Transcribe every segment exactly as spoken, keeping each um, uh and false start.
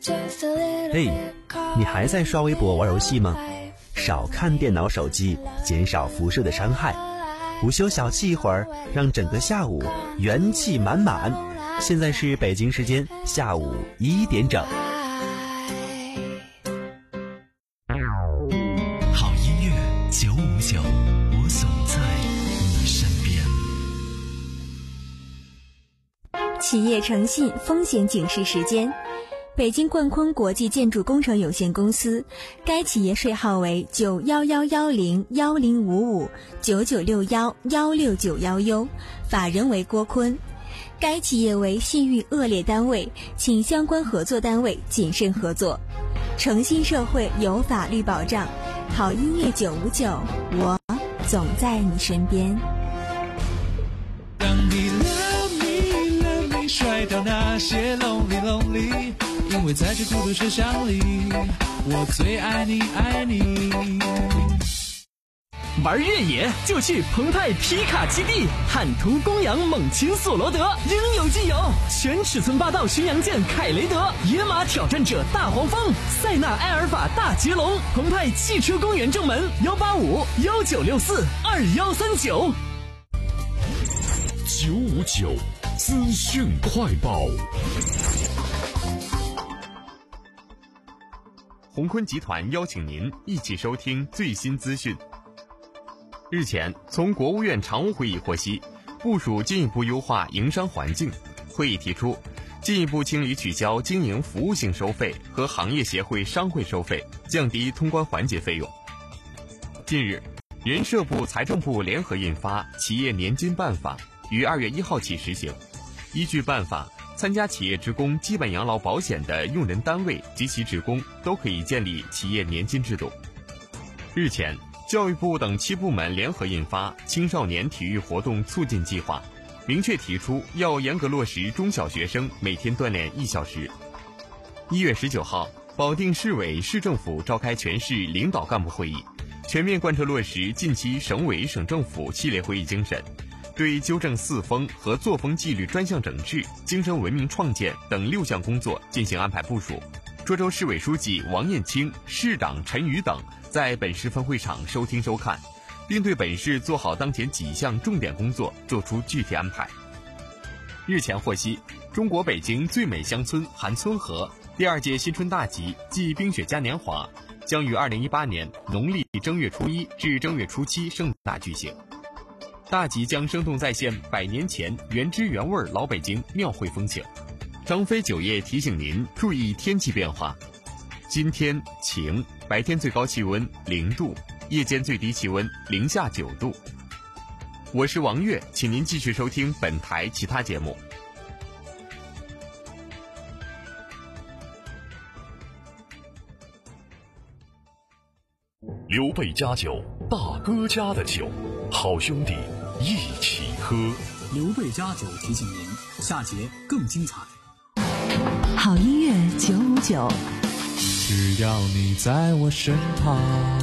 嘿，你还在刷微博玩游戏吗？少看电脑手机，减少辐射的伤害。午休小憩一会儿，让整个下午元气满满。现在是北京时间下午一点整。 好音乐九五九，我总在你身边。 企业诚信风险警示时间。北京冠坤国际建筑工程有限公司，该企业税号为九幺幺幺零幺零五五九九六幺幺六九幺 U， 法人为郭坤。该企业为信誉恶劣单位，请相关合作单位谨慎合作。诚信社会有法律保障，好音乐九五九，我总在你身边。 当你 love me love me 甩掉那些 lonely lonely，因为在这孤独车厢里，我最爱你爱你。 玩越野就去澎湃皮卡基地，坦途公羊猛禽索罗德应有尽有，全尺寸霸道巡洋舰凯雷德，野马挑战者大黄蜂，塞纳埃尔法大捷龙，澎湃汽车公园正门幺八五幺九六四二幺三九。 九五九资讯快报。 鸿坤集团邀请您一起收听最新资讯。日前，从国务院常务会议获悉，部署进一步优化营商环境。会议提出，进一步清理取消经营服务性收费和行业协会商会收费，降低通关环节费用。近日，人社部、财政部联合印发《企业年金办法》，于二月一号起实行。依据办法，参加企业职工基本养老保险的用人单位及其职工都可以建立企业年金制度。日前，教育部等七部门联合印发《青少年体育活动促进计划》，明确提出要严格落实中小学生每天锻炼一小时。一月十九号，保定市委市政府召开全市领导干部会议，全面贯彻落实近期省委省政府系列会议精神，对纠正四风和作风纪律专项整治、精神文明创建等六项工作进行安排部署。涿州市委书记王艳清、市长陈宇等在本市分会场收听收看，并对本市做好当前几项重点工作作出具体安排。日前获悉，中国北京最美乡村韩村河第二届新春大集暨冰雪嘉年华将于二零一八年农历正月初一至正月初七盛大举行。大集将生动再现百年前原汁原味老北京庙会风情。张飞酒业提醒您注意天气变化，今天晴，白天最高气温零度，夜间最低气温零下九度。我是王悦，请您继续收听本台其他节目。 刘备家酒，大哥家的酒，好兄弟一起喝。 刘备家酒提醒您，下节更精彩。 好音乐九五九， 只要你在我身旁。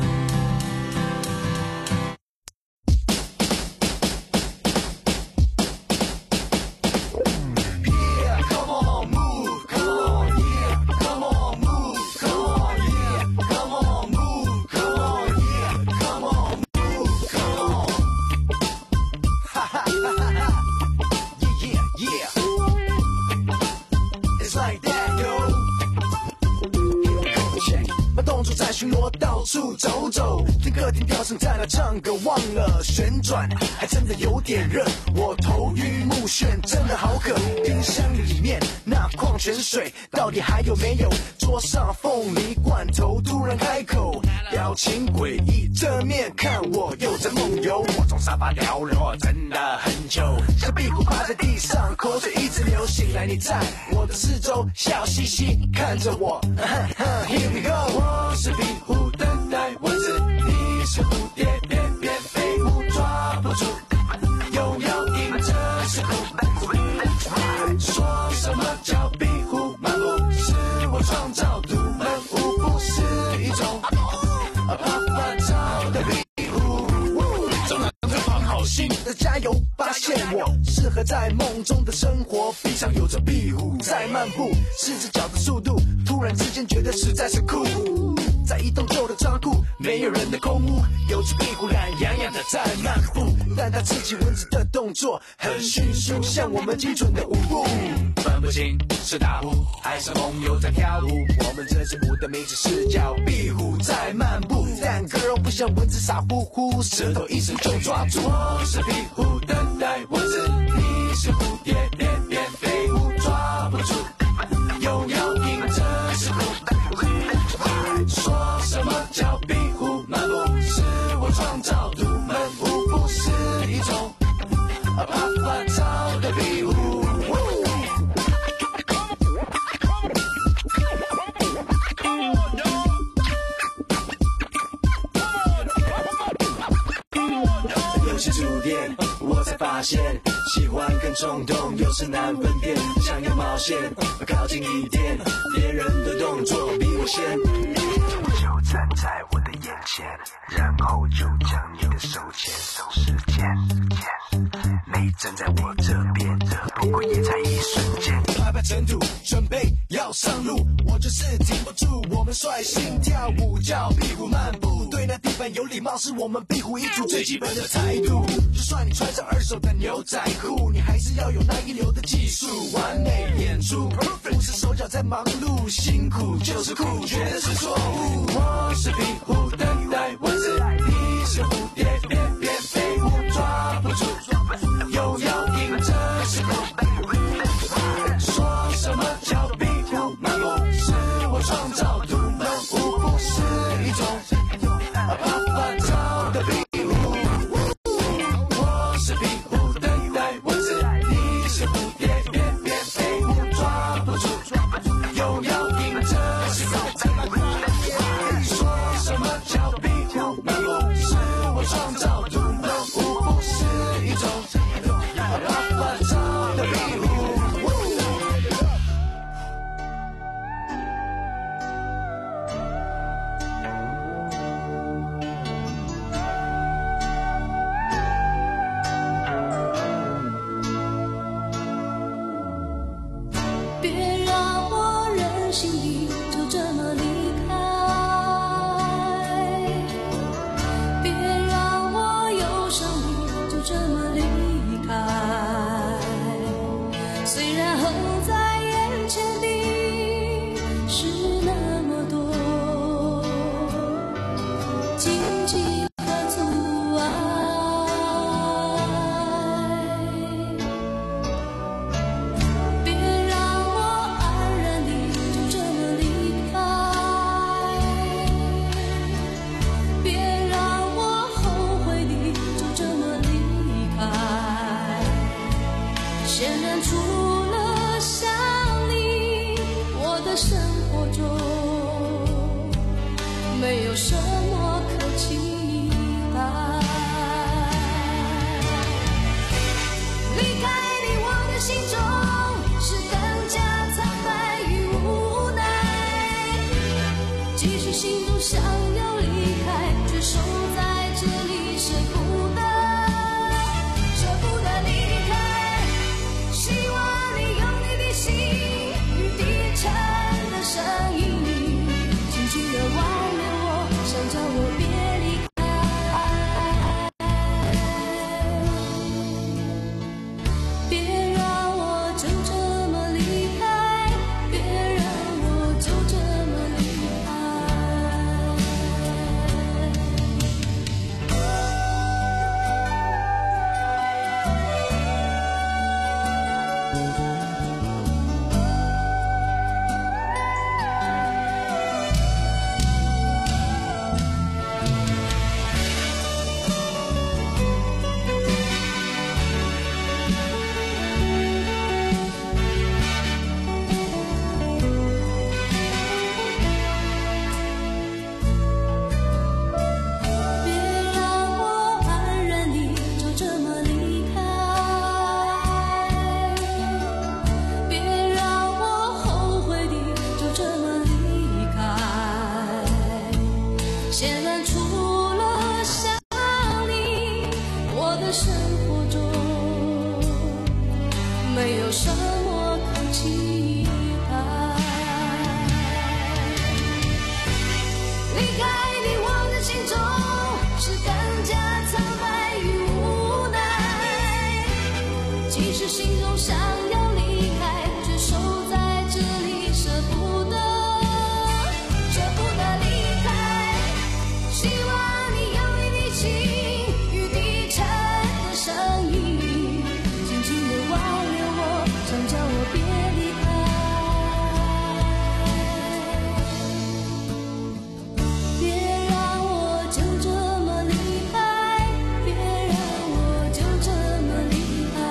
巡逻到处走走，听歌听调声在那唱歌，忘了旋转，还真的有点热，我头晕目眩，真的好渴。冰箱里面那矿泉水到底还有没有？桌上凤梨罐头突然开口，表情诡异，正面看我又在梦游。我从沙发掉落，真的很久，小屁股趴在地上，口水一直流。醒来你在我的四周，笑嘻嘻看着我。Here we go， 我是壁虎等待蚊子，你是蝴蝶，翩翩飞舞抓不住，又要迎着石头。说什么叫壁虎漫步？是我创造独门舞，不是一种啪啪照的壁虎。中南这放好心的加油，发现我适合在梦中的生活。壁上有着壁虎在漫步，试着脚的速度，突然之间觉得实在是酷。在一栋旧的仓库，没有人的空屋，有只壁虎懒洋洋的在漫步，但它自己蚊子的动作很迅速，像我们精准的舞步。分不清是打呼还是梦游在跳舞，我们这支舞的名字是叫壁虎在漫步，但 girl 不像蚊子傻乎乎，舌头一伸就抓住。我是壁虎等待蚊子，你是蝴蝶翩翩飞舞抓不住，又要迎着是虎。说什么叫壁虎漫步？是我创造独门舞，不是一种啪啪照的壁虎。有些触电，我才发现，喜欢跟冲动有时难分辨，想要冒险，靠近一点，别人的动作比我先。就站在我的眼前，然后就将你的手牵手，时间没站在我这边，不过也才一瞬间。拍拍尘土，准备要上路，我就是停不住，我们率性跳舞，叫壁虎漫步，对那地板有礼貌是我们壁虎一族最基本的态度。就算你穿上二手的牛仔裤，你还是要有那一流的技术，完美演出 perfect， 不是手脚在忙碌，辛苦就是酷，绝对是错误。我是壁虎等待蚊子，你是蝴蝶翩翩飞舞抓不住，又要迎着是虎。说什么叫壁虎漫步？是我创造独门舞，不是一种啪啪照的壁虎。我是壁虎等待蚊子，你是蝴蝶翩翩飞舞抓不住，又要迎着是虎。说什么叫壁虎漫步？是我创造独门舞，不是一种啪啪照的壁虎。 别让我任性地就这么离开，别让我忧伤地就这么离开。虽然横在眼前的是那么多荆棘和阻碍，显然除了想你，我的生活中没有什么可期待。离开你，我的心中是更加苍白与无奈，即使心中想要离开，却守在这里舍不得，舍不得离开。希望你用你的心与低沉的中，没有什么可期待。离开你，我的心中是更加苍白与无奈。即使心中想要离开，却守在这里，舍不得，舍不得离开。希望你有你的情与低沉的声音，轻轻地挽留我，想叫我别离开。别让我就这么离开，别让我就这么离开。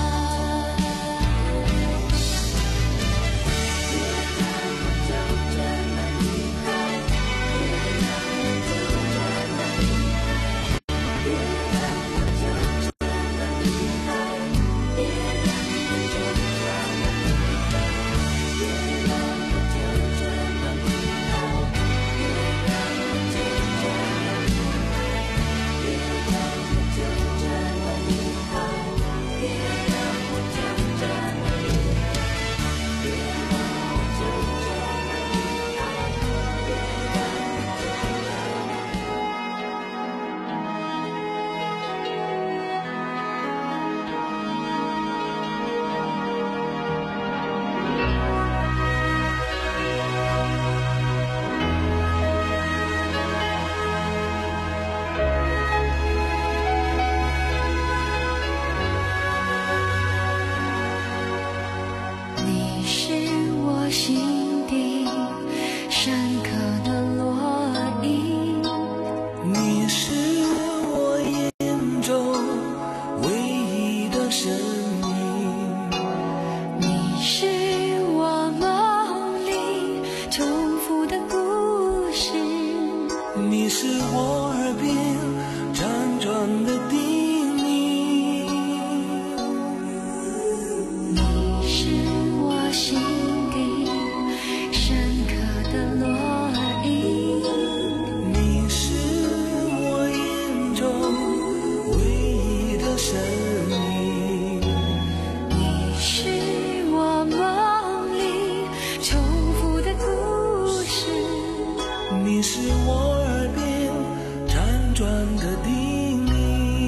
你是我心底深刻的烙印， 你是我眼中唯一的生命， 你是我梦里重复的故事， 你是我耳边辗转的叮咛， 你是我心底深刻的烙印， 你是我眼中唯一的生命， 你是我梦里重复的故事， 你是我耳边辗转的叮咛，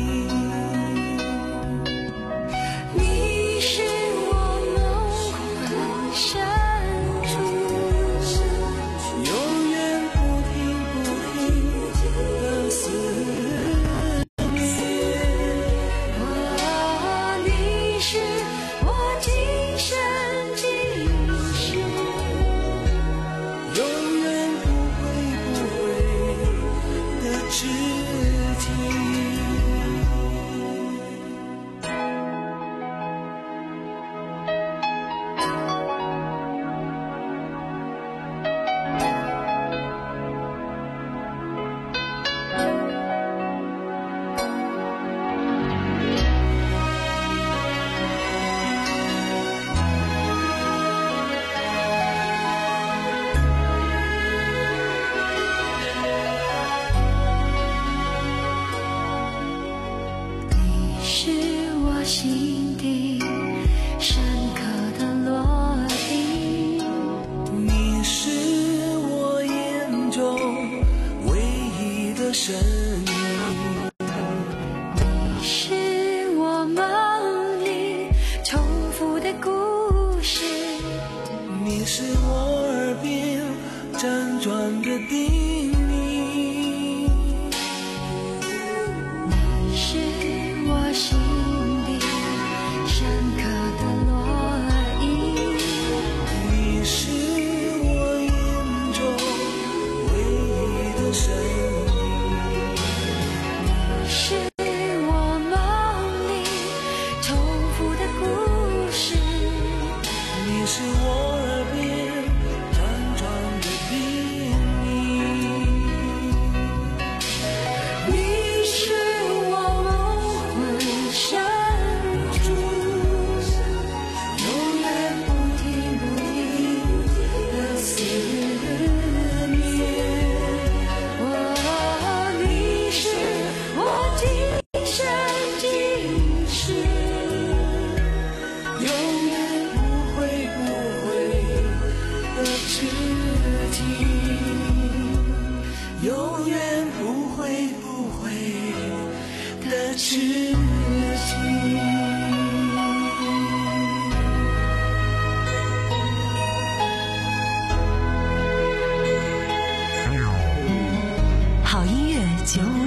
你是我梦魂深处永远不停不停的思念， 啊，你是我今生今世永远不会不会的知己。 你是我心底深刻的烙印， 你是我眼中唯一的生命， 你是我梦里重复的故事， 你是我耳边辗转的叮咛， 你是我心底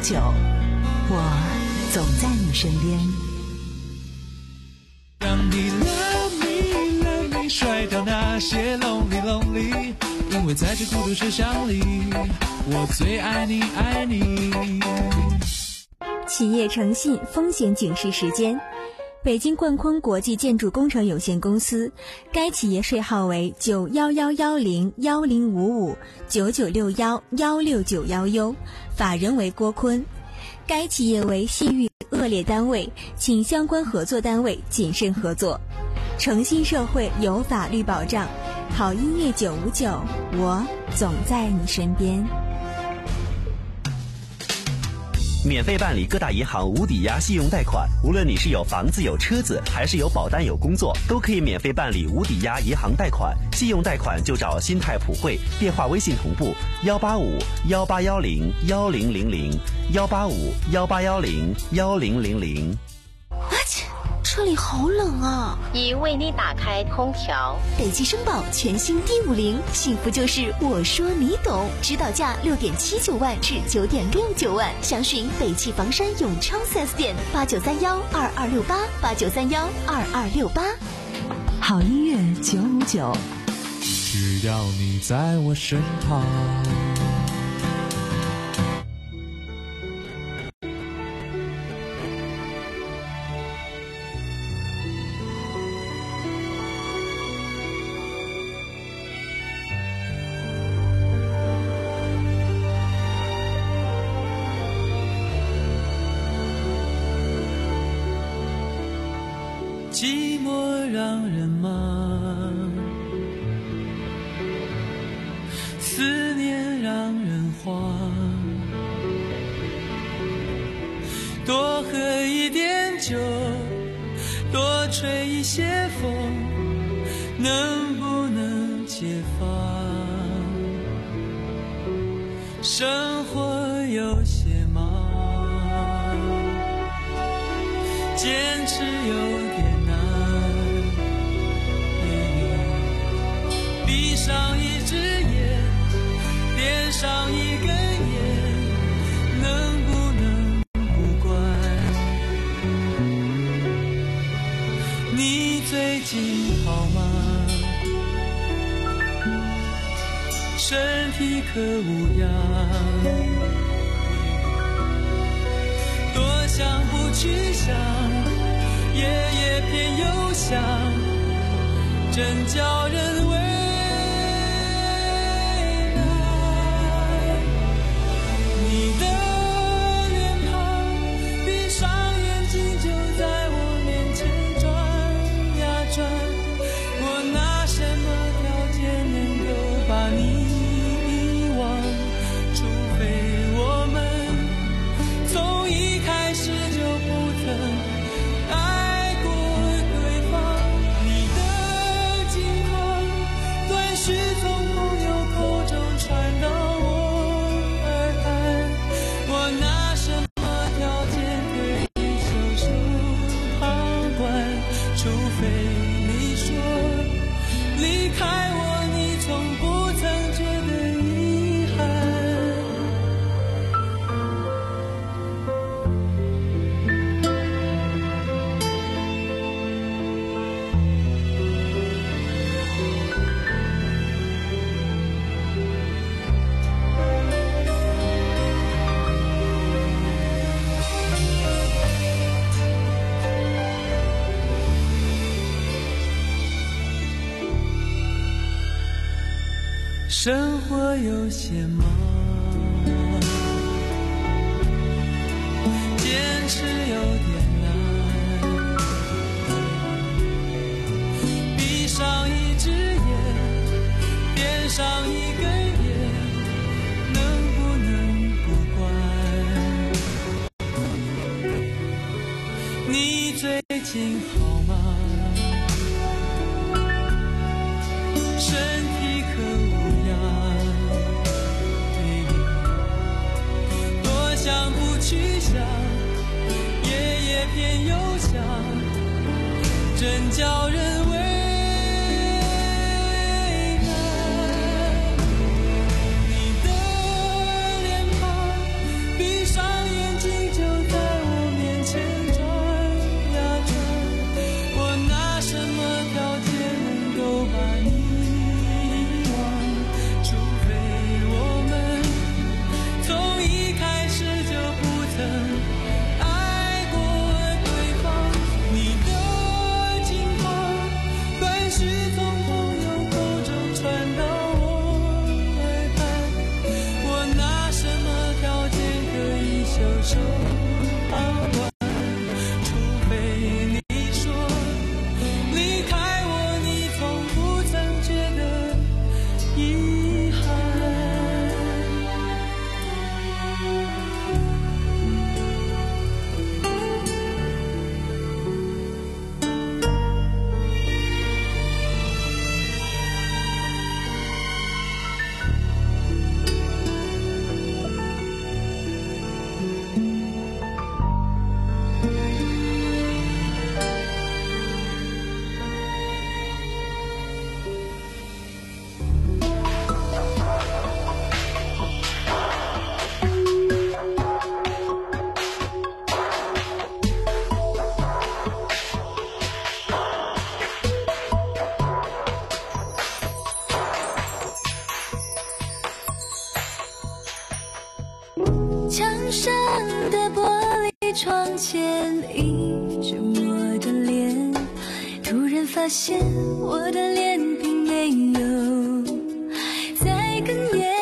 九，我总在你身边。 让你 love me love me 甩掉那些 lonely lonely， 因为在这孤独车厢里，我最爱你爱你。 企业诚信风险警示时间。北京冠坤国际建筑工程有限公司，该企业税号为九幺幺幺零幺零五五九九六幺幺六九幺 U， 法人为郭坤。该企业为信誉恶劣单位，请相关合作单位谨慎合作。诚信社会有法律保障，好音乐九五九，我总在你身边。 免费办理各大银行无抵押信用贷款，无论你是有房子有车子，还是有保单有工作，都可以免费办理无抵押银行贷款。信用贷款就找新泰普惠，电话微信同步幺八五幺八幺零幺零零零幺八五幺八幺零幺零零零。 车里好冷啊！ 已为你打开空调。 北汽绅宝全新 D 五零，幸福就是我说你懂，指导价六点七九万至九点六九万，详询北汽房山永昌 四 S 店八九三幺二二六八八九三幺二二六八。 好音乐九五九， 只要你在我身旁。寂寞让人忙，思念让人慌，多喝一点酒，多吹一些风，能不能解放？生活有些忙，坚持有点闭上一只眼，点上一根烟，能不能不管？你最近好吗？身体可无恙？多想不去想，夜夜偏又想，真叫人为生活有些忙，坚持有点难，闭上一只眼，点上一根烟，能不能不管？你最近好吗？身体可无恙？多想不去想，夜夜偏又想，真叫人为难。你的脸庞，闭上眼。 发现我的脸并没有在哽咽，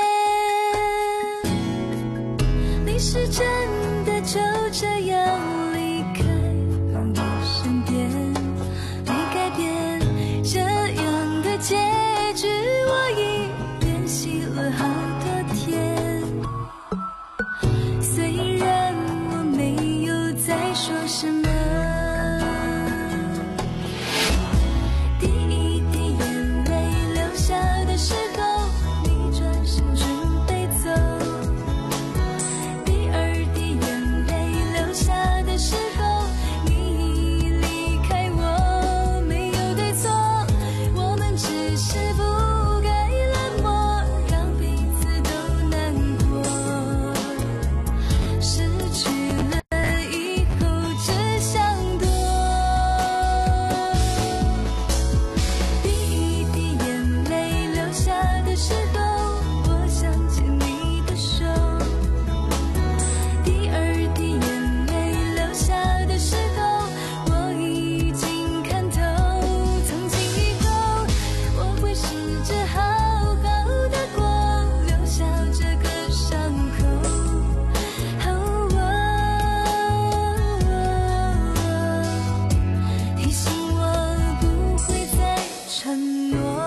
你是真的就这样离开我身边，没改变这样的结局，我已练习了好多天。虽然我没有再说什么，第一滴眼泪流下的时候，你转身准备走，第二滴眼泪流下的时候，你已离开我，没有对错，我们只是不该冷漠，让彼此都难过，失去了以后只想躲，第一滴眼泪流下的时候，我想牵你的手，第二滴眼泪流下的时候，我已经看透，从今以后我会试着好好的过，留下这个伤口，提醒我不会再承诺。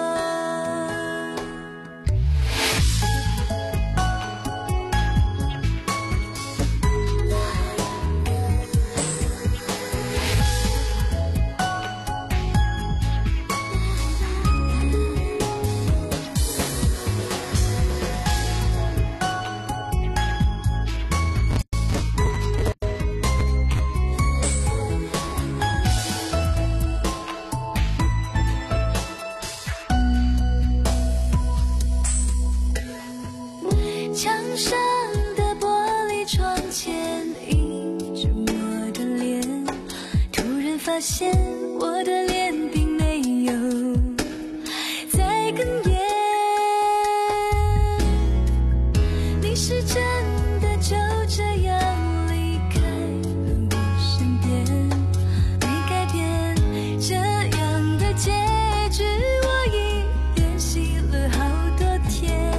墙上的玻璃窗前映着我的脸，突然发现我的脸并没有在哽咽，你是真的就这样离开了我身边，没改变这样的结局，我已练习了好多天。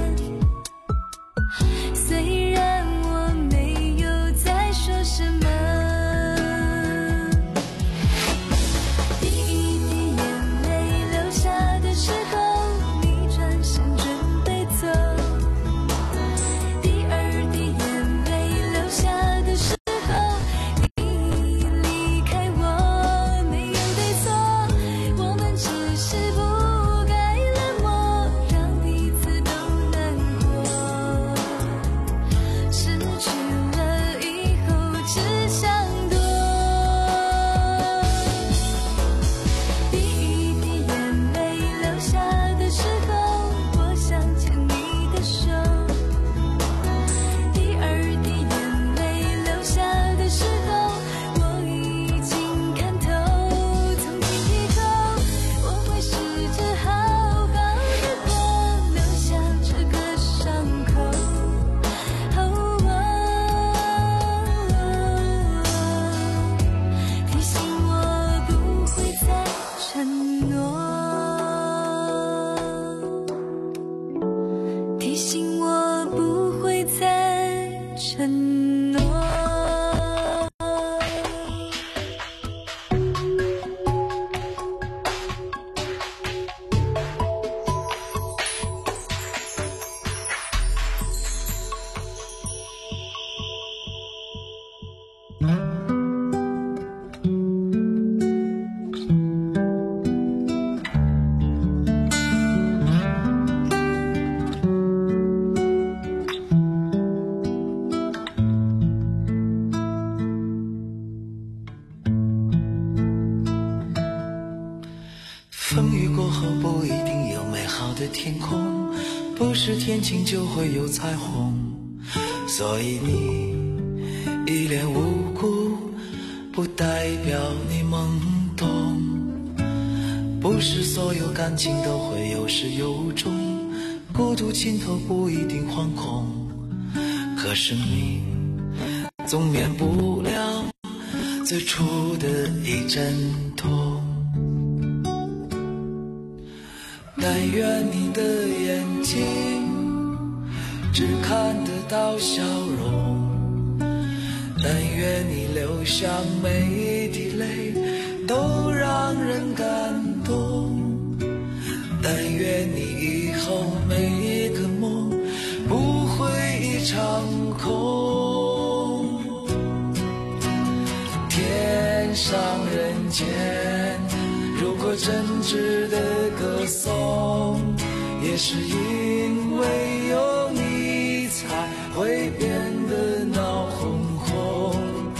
虽然我没有再说什么，第一滴眼泪流下的时候，你转身准备走，第二滴眼泪流下的时候，你离开我，没有对错，我们只是不该冷漠，让彼此都难过，失去了以后只想躲，第一滴眼泪流下的时候，我想牵你的手，第二滴眼泪流下的时候，我已经看透，从今以后我会试着好好的过，留下这个伤口，提醒我不会再承诺，提醒我不会再承诺。 风雨过后不一定有美好的天空，不是天晴就会有彩虹，所以你一脸无辜不代表你懵懂，不是所有感情都会有始有终，孤独尽头不一定惶恐，可生命总免不了最初的一阵痛。 但愿你的眼睛只看得到笑容，但愿你流下每一滴泪都让人感动，但愿你以后每一个梦不会一场空。天上人间，如果真挚的歌颂，也是因为有你才会变得闹哄哄。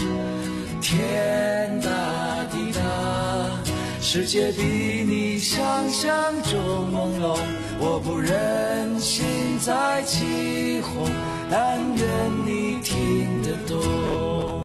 天大地大，世界比你想象中朦胧，我不忍心再起哄，但愿你听得懂。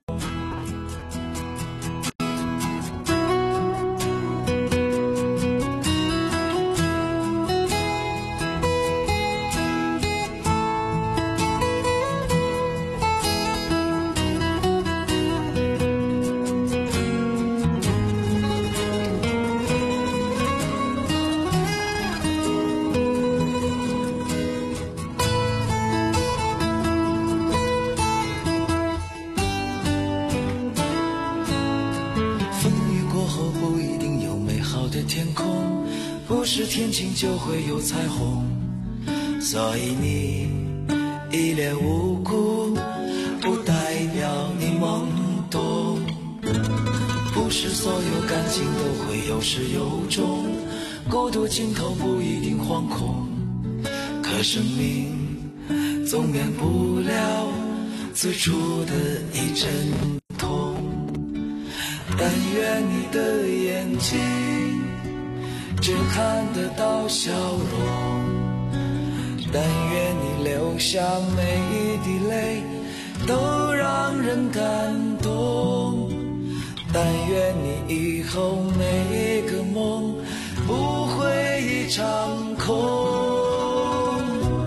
不是天晴就会有彩虹，所以你一脸无辜，不代表你懵懂。不是所有感情都会有始有终，孤独尽头不一定惶恐。可生命总免不了最初的一阵痛。但愿你的眼睛只看得到笑容，但愿你流下每一滴泪都让人感动，但愿你以后每一个梦不会一场空。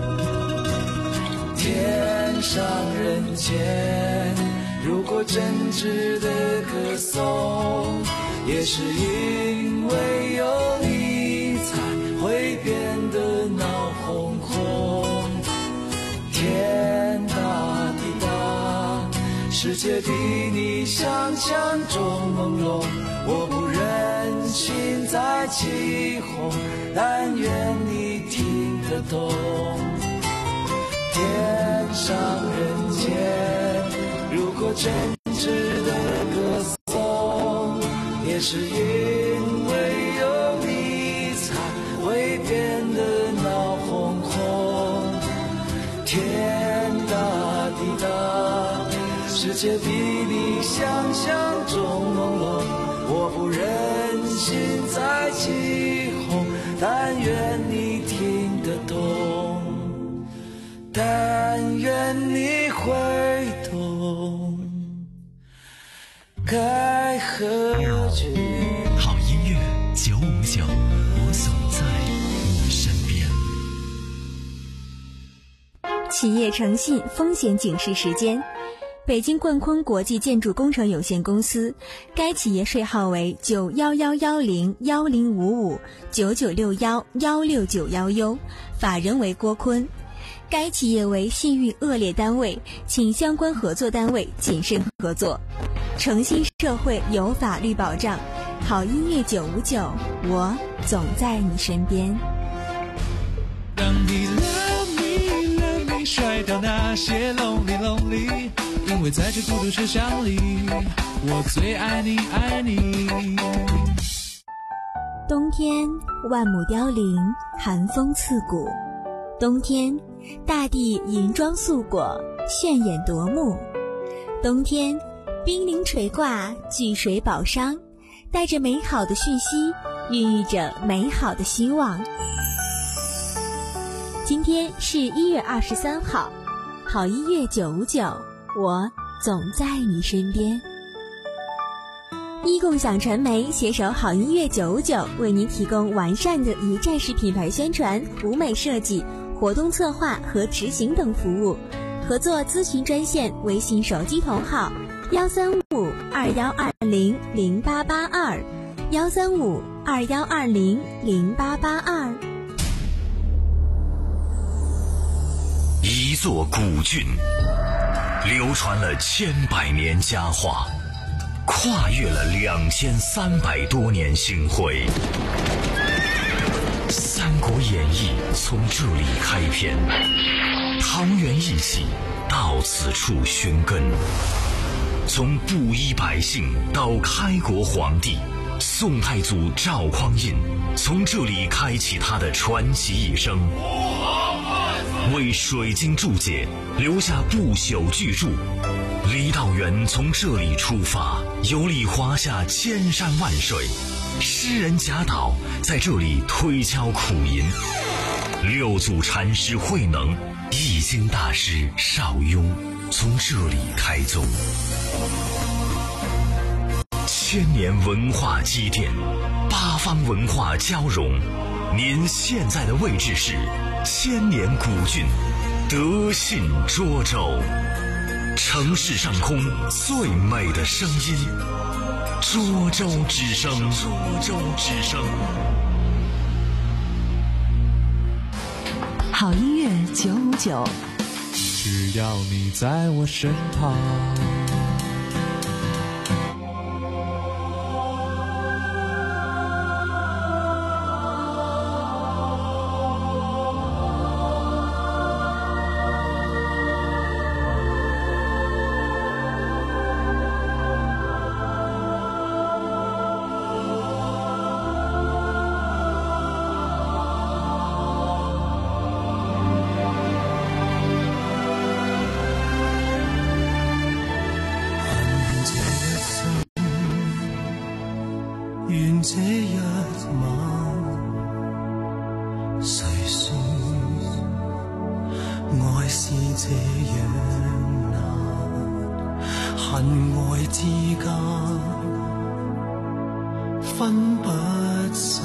天上人间，如果真挚的歌颂，也是因为有你才会变得闹哄哄。天大地大，世界比你想象中朦胧，我不忍心再起哄，但愿你听得懂。天上人间，如果真挚的歌颂，也是因为有你才会变得闹哄哄。天大地大，世界比你想象中朦胧，我不忍心再起哄，但愿你听得懂，但愿你会懂该何去。 好音乐九五九，我总在你身边。 企业诚信风险警示时间。北京冠坤国际建筑工程有限公司，该企业税号为九幺幺幺零幺零五五九九六幺幺六九幺 U， 法人为郭坤。该企业为信誉恶劣单位，请相关合作单位谨慎合作。诚信社会有法律保障，好音乐九五九，我总在你身边。 让你 love me love me 甩掉那些 lonely lonely， 因为在这孤独车厢里，我最爱你爱你。 冬天万亩凋零，寒风刺骨。冬天大地银装素裹，炫眼夺目。冬天冰凌垂挂，聚水宝商，带着美好的讯息，孕育着美好的希望。今天是一月二十三号，好音乐九五九，我总在你身边。一共享传媒携手好音乐九五九，为您提供完善的一站式品牌宣传、舞美设计、活动策划和执行等服务。合作咨询专线：微信手机同号幺三五二幺二零零八八二，幺三五二幺二零零八八二。 一座古郡，流传了千百年佳话，跨越了两千三百多年星辉。《三国演义》从这里开篇，桃园义气到此处寻根。从布衣百姓到开国皇帝，宋太祖赵匡胤从这里开启他的传奇一生，为水晶注解留下不朽巨著。郦道元从这里出发，游历华夏千山万水，诗人贾岛在这里推敲苦吟，六祖禅师慧能、易经大师邵雍从这里开宗。千年文化积淀，八方文化交融。您现在的位置是千年古郡德信涿州，城市上空最美的声音，涿州之声。涿州之声。 好音乐九五九， 只要你在我身旁。 願這一晚，誰說愛是這樣難？恨愛之間分不散，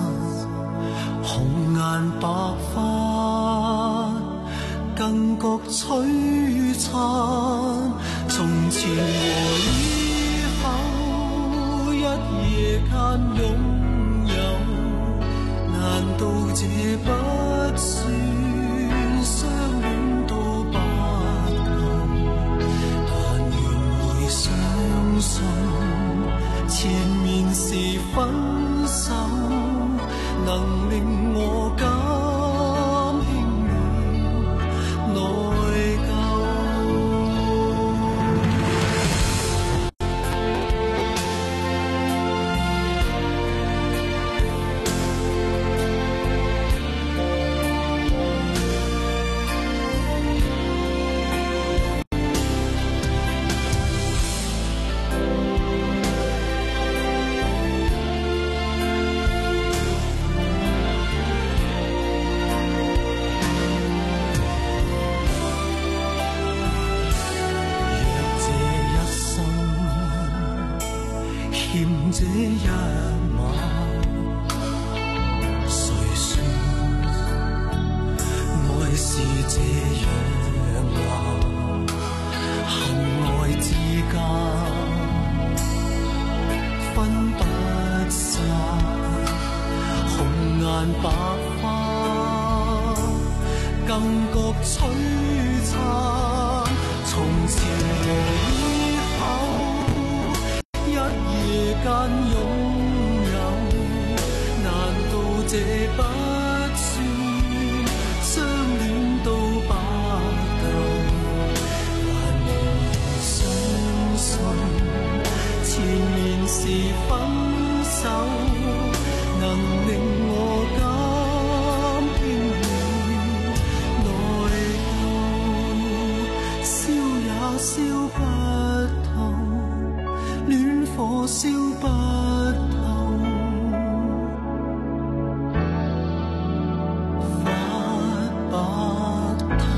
紅顏白髮更覺璀璨。從前和以後一夜間擁有，難道這不算相戀到白頭？但願會相信前面是分手，能令我減輕了內疚。這一晚，誰說愛是這樣難？恨愛之間分不散，紅顏白髮更覺璀璨。從前和以後一夜間擁有，難道這不算相戀到白頭？但仍然相信前面是分手，能令我減輕了內疚。燒也燒不透，戀火燒不透，發不透。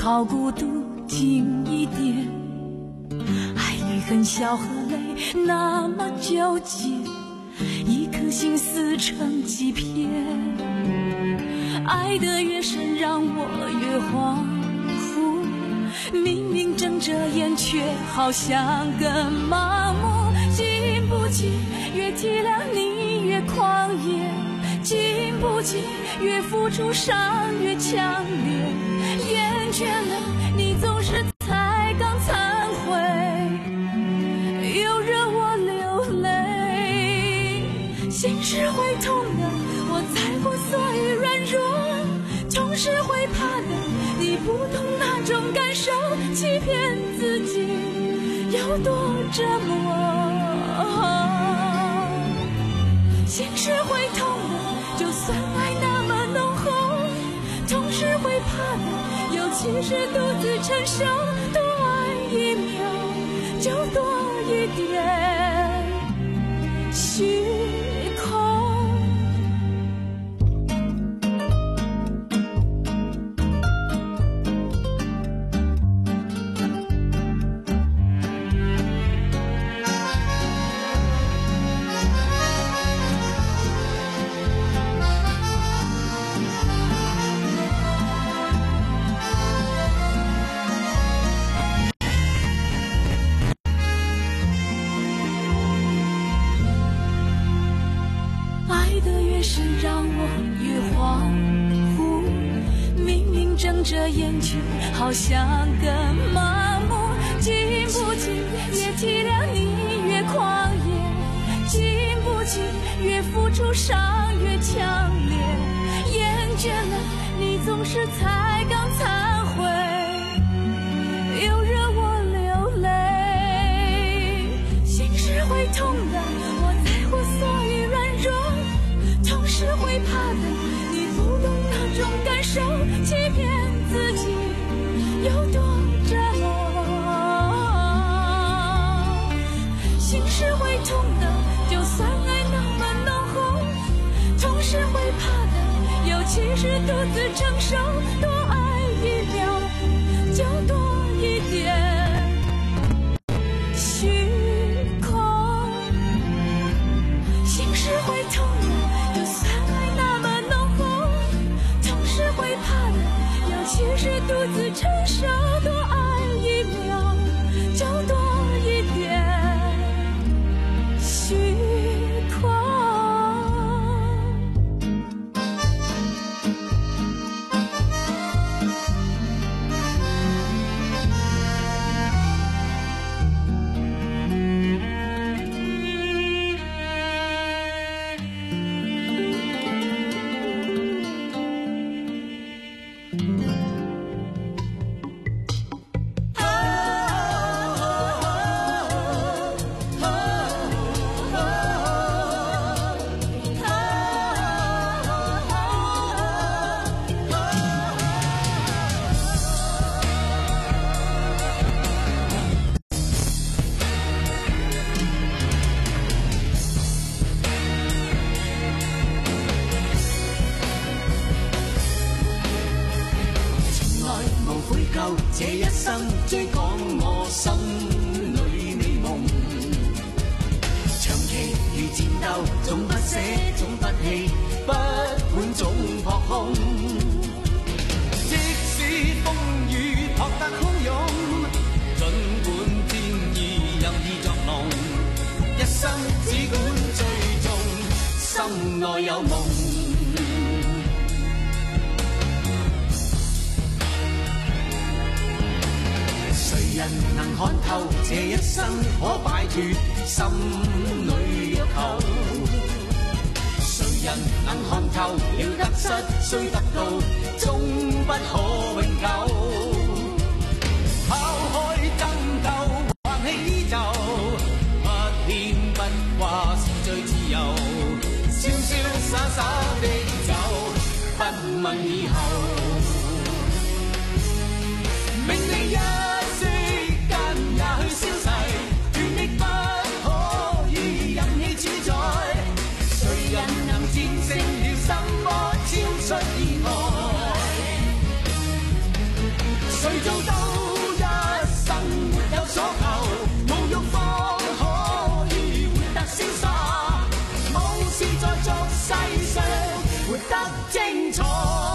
靠孤独近一点。爱你恨笑和泪那么纠结，一颗心撕成几片。爱得越深让我越恍惚，明明睁着眼却好像更麻木。经不起越体谅你越狂野，经不起越付出伤越强烈。厌倦了你总是才刚忏悔，又惹我流泪。心是会痛的，我在乎所以软弱，痛是会怕的，你不懂那种感受，欺骗自己有多折磨。心是会痛的，就算爱那么浓厚，痛是会怕的，尤其是独自承受。多爱一秒就多一点虚空。这眼却好像更麻木，经不起越体谅你越狂野，经不起越付出伤越强烈。厌倦了你总是才刚忏悔，又惹我流泪。心是会痛的，我在乎所以软弱，痛是会怕的，你不懂那种感受，欺骗自己有多折磨。心是会痛的，就算爱那么浓厚，痛是会怕的，尤其是独自承受。多爱一秒就多一点虚空。心是会痛的，就算爱那么浓厚，痛是会怕的，其实独自承受。多爱一秒就多一点虚空。 这一生追趕我心裏美夢，長期如戰鬥，總不捨總不棄，不管總撲空。即使風雨撲得洶湧，儘管天意任意作弄，一生只管追蹤，心內有夢。人能看透這一生可擺脫心裏欲求？誰人能看透了得失雖得到終不可永久？拋開爭鬥橫起就不偏不掛是最自由，瀟瀟灑灑的走，不問以後。命你一消逝，權力不可以任意主宰。誰人能戰勝了什麼超出意外？ 精彩。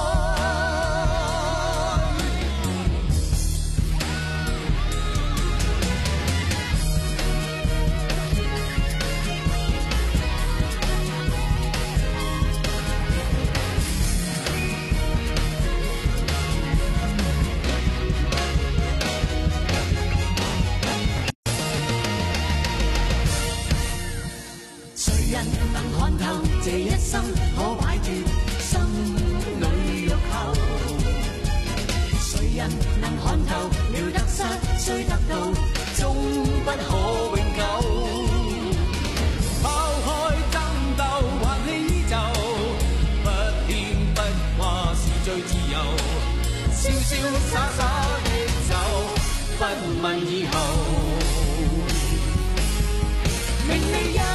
看透这一生可擺脱心裏欲求，誰人能看透了得失雖得到終不可永久，拋開爭鬥或喜就不偏不話是最自由，瀟瀟灑灑的走不問以後，命你一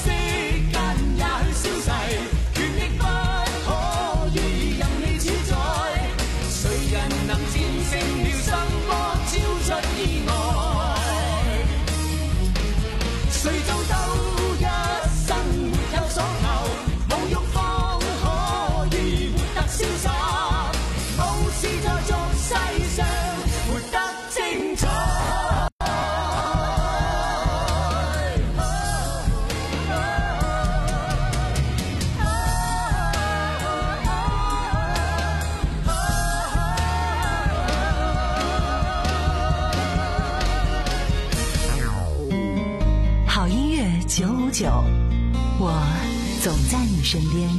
九五九，我总在你身边。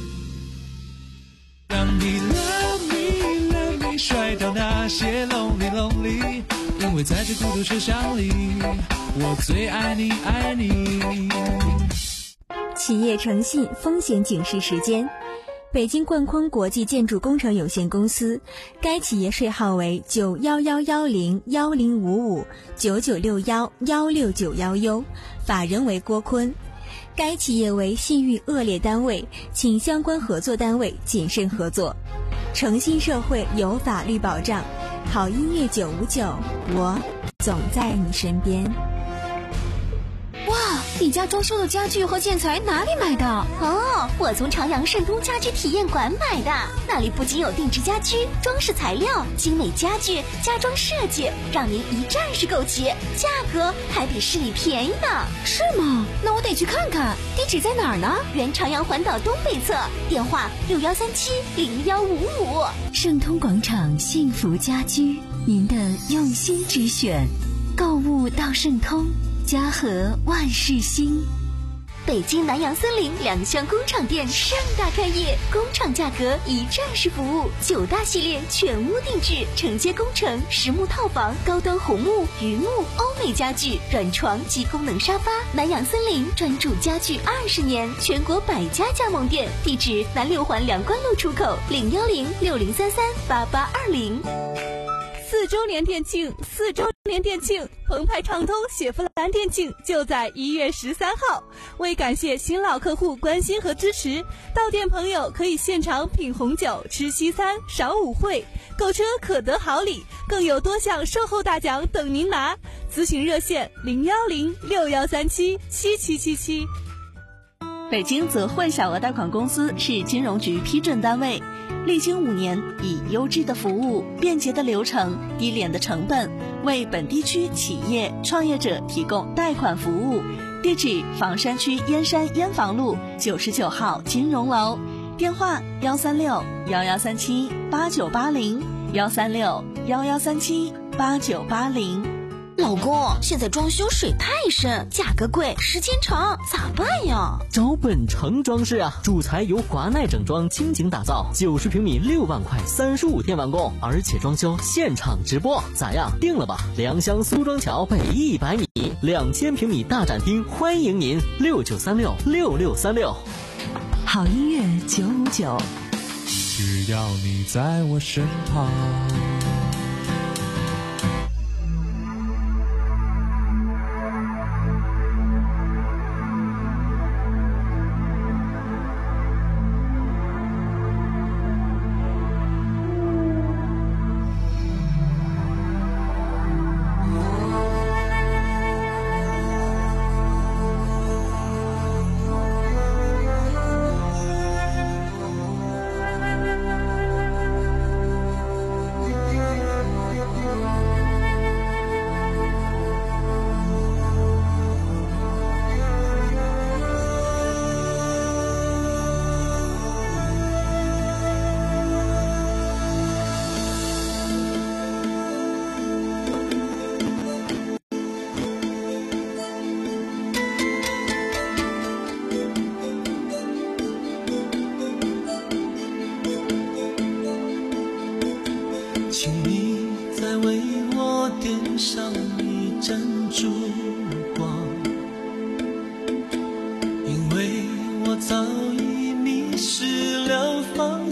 让你 love me love me 甩掉那些 lonely lonely， 因为在这孤独车厢里，我最爱你爱你。 企业诚信风险警示时间。北京冠坤国际建筑工程有限公司，该企业税号为九幺幺幺零幺零五五九九六幺幺六九幺 U， 法人为郭坤。该企业为信誉恶劣单位，请相关合作单位谨慎合作。诚信社会有法律保障，好音乐九五九，我总在你身边。 哇，你家装修的家具和建材哪里买的？哦，我从朝阳盛通家居体验馆买的，那里不仅有定制家居、装饰材料、精美家具、家装设计，让您一站式购齐，价格还比市里便宜呢。是吗？那我得去看看。地址在哪儿呢？原朝阳环岛东北侧，电话六幺三七零幺五五。 盛通广场幸福家居，您的用心之选，购物到盛通。家和万事兴。 北京南阳森林两厢工厂店盛大开业，工厂价格一站式服务，九大系列全屋定制，承接工程、实木套房、高端红木、榆木、欧美家具、软床及功能沙发。南阳森林专注家具二十年，全国百家加盟店，地址南六环梁关路出口零幺零六零三三八八二零。 四周年店庆，四周年店庆，澎湃畅通雪佛兰店庆就在一月十三号。为感谢新老客户关心和支持，到店朋友可以现场品红酒、吃西餐、赏舞会，购车可得好礼，更有多项售后大奖等您拿。咨询热线零幺零六幺三七七七七七。 北京泽汇小额贷款公司是金融局批准单位，历经五年，以优质的服务、便捷的流程、低廉的成本，为本地区企业创业者提供贷款服务。地址：房山区燕山燕房路九十九号金融楼，电话：幺三六幺幺三七八九八零，幺三六幺幺三七八九八零。 老公，现在装修水太深，价格贵，时间长，咋办呀？ 找本城装饰啊，主材由华奈整装倾情打造，九十平米六万块，三十五天完工，而且装修现场直播，咋样？定了吧？良乡苏庄桥北一百米，两千平米大展厅，欢迎您，六九三六六六三六。 好音乐九五九， 只要你在我身旁。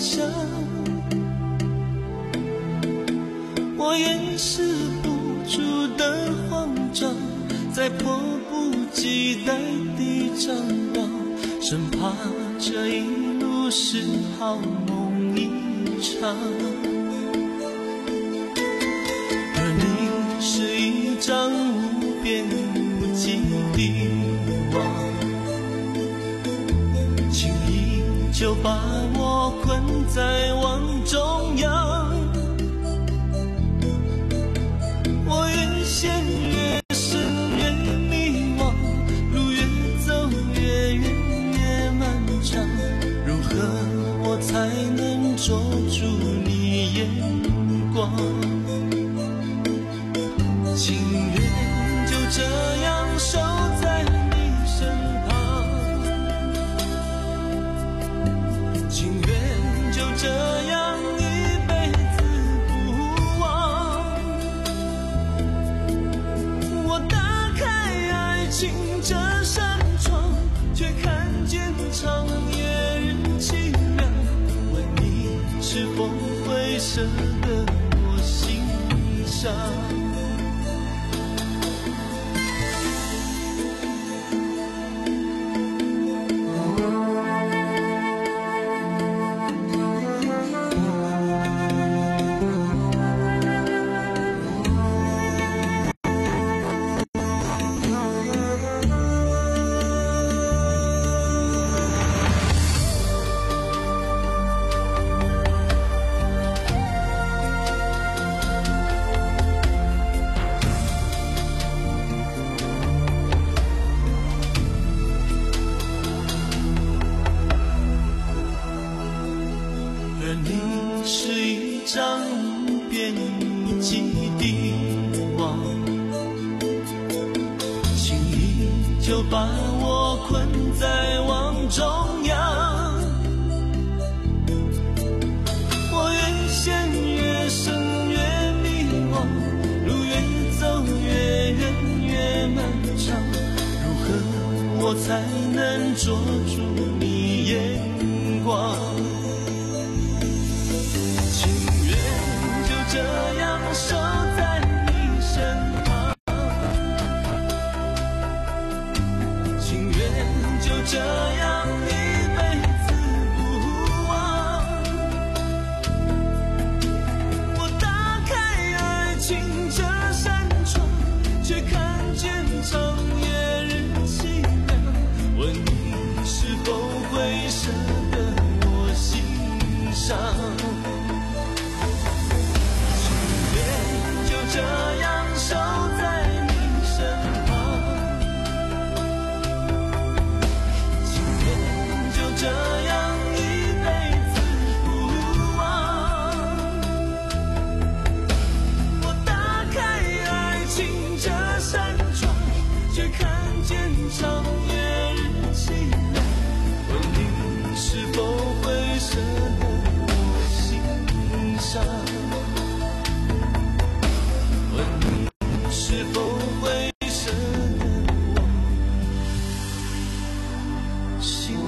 想，我掩饰不住的慌张，在迫不及待地张望，生怕这一路是好梦一场。而你是一张无边无际的网，轻易就把我困在网中央。我越陷越深越迷惘，路越走越远越漫长，如何我才能捉住你眼光？情愿就这样守在你身旁，情愿就这样一辈子不忘。我打开爱情这扇窗，却看见长夜人凄凉，问你是否会舍得我心上。而你是一张无边无际的网，轻易就把我困在网中央。我越陷越深越迷惘，路越走越远越漫长，如何我才能捉住你眼光？这样守在你身旁，情愿就这样一辈子不忘。我打开爱情这扇窗，却看见长夜人凄凉，问你是否会舍得我心上。这样守在你身旁，情愿就这样一辈子不忘。我打开爱情这扇窗，却看见长夜人凄凉，问你是否会舍得我心上？是否会舍得我心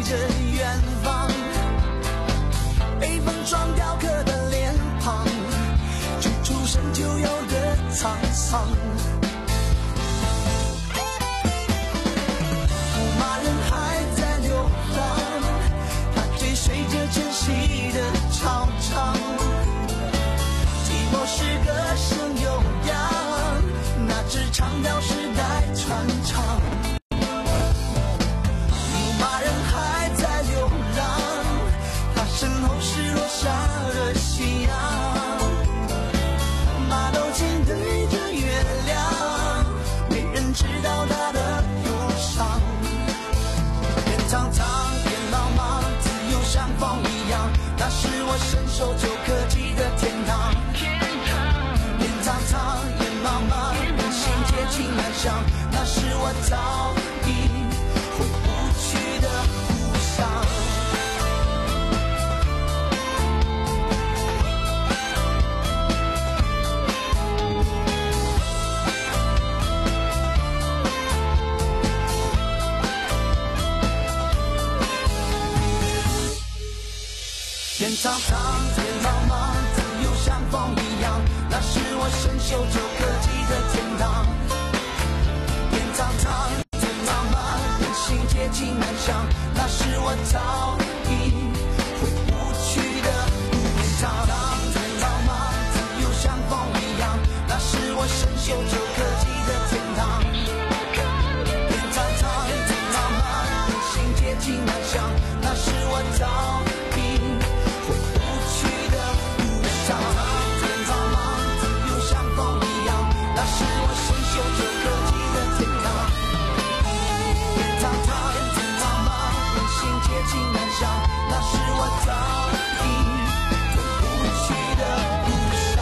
着远方，北风装雕刻的脸庞，剧出生就有的沧桑。牧马人还在流浪，他追随着晨曦的潮唱，寂寞是歌声悠扬，那支长调时代传唱。牧马人还在流浪，他身后是落下的夕阳，马头琴对着月亮，没人知道他的忧伤。天苍苍，天茫茫，自由像风一样，那是我伸手就可及的天堂。天苍苍，天茫茫，人心皆情难想，那是我早已回不去的故乡。天苍苍，天茫茫，自由像风一样，那是我伸手就可及的天堂。天苍苍，天茫茫，人心皆情难想，那是我早已回不去的故乡。天苍茫，自由像风一样，那是我伸手就可及的天堂。天苍苍，天茫茫，人心皆情难想，那是我早已回不去的故乡。天苍茫，自由像风一样，那是我伸手就可及的天堂。天苍苍，天茫茫，人心皆情难想，那是我早已回不去的故乡。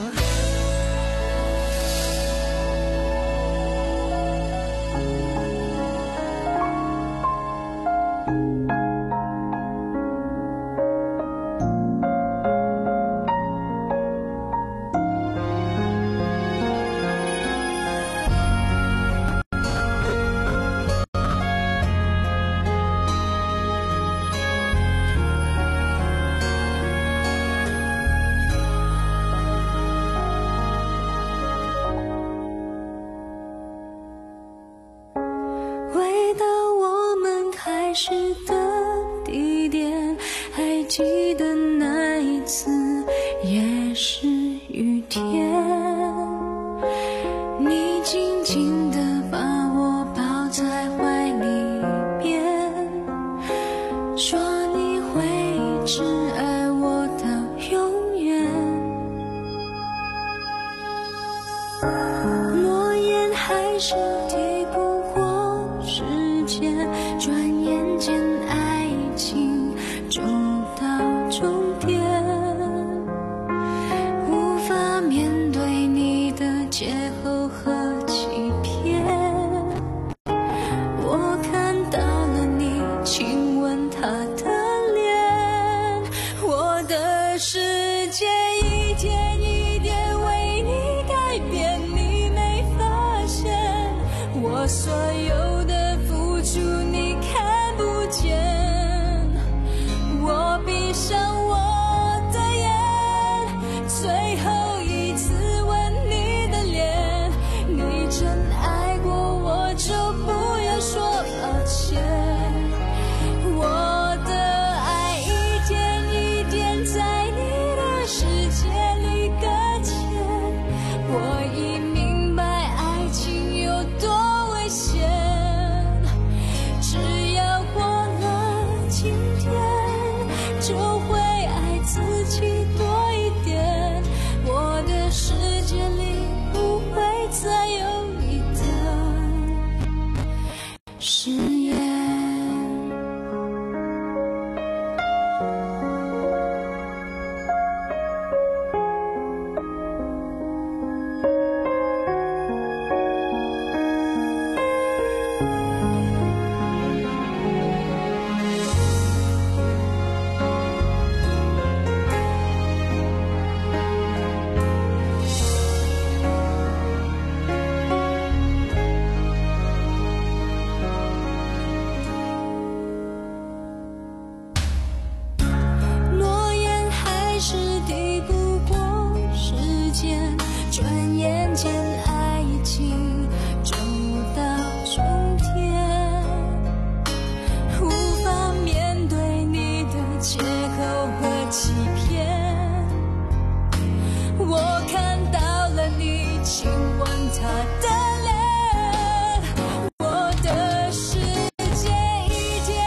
回到我们开始的地点，还记得那一次也是雨天。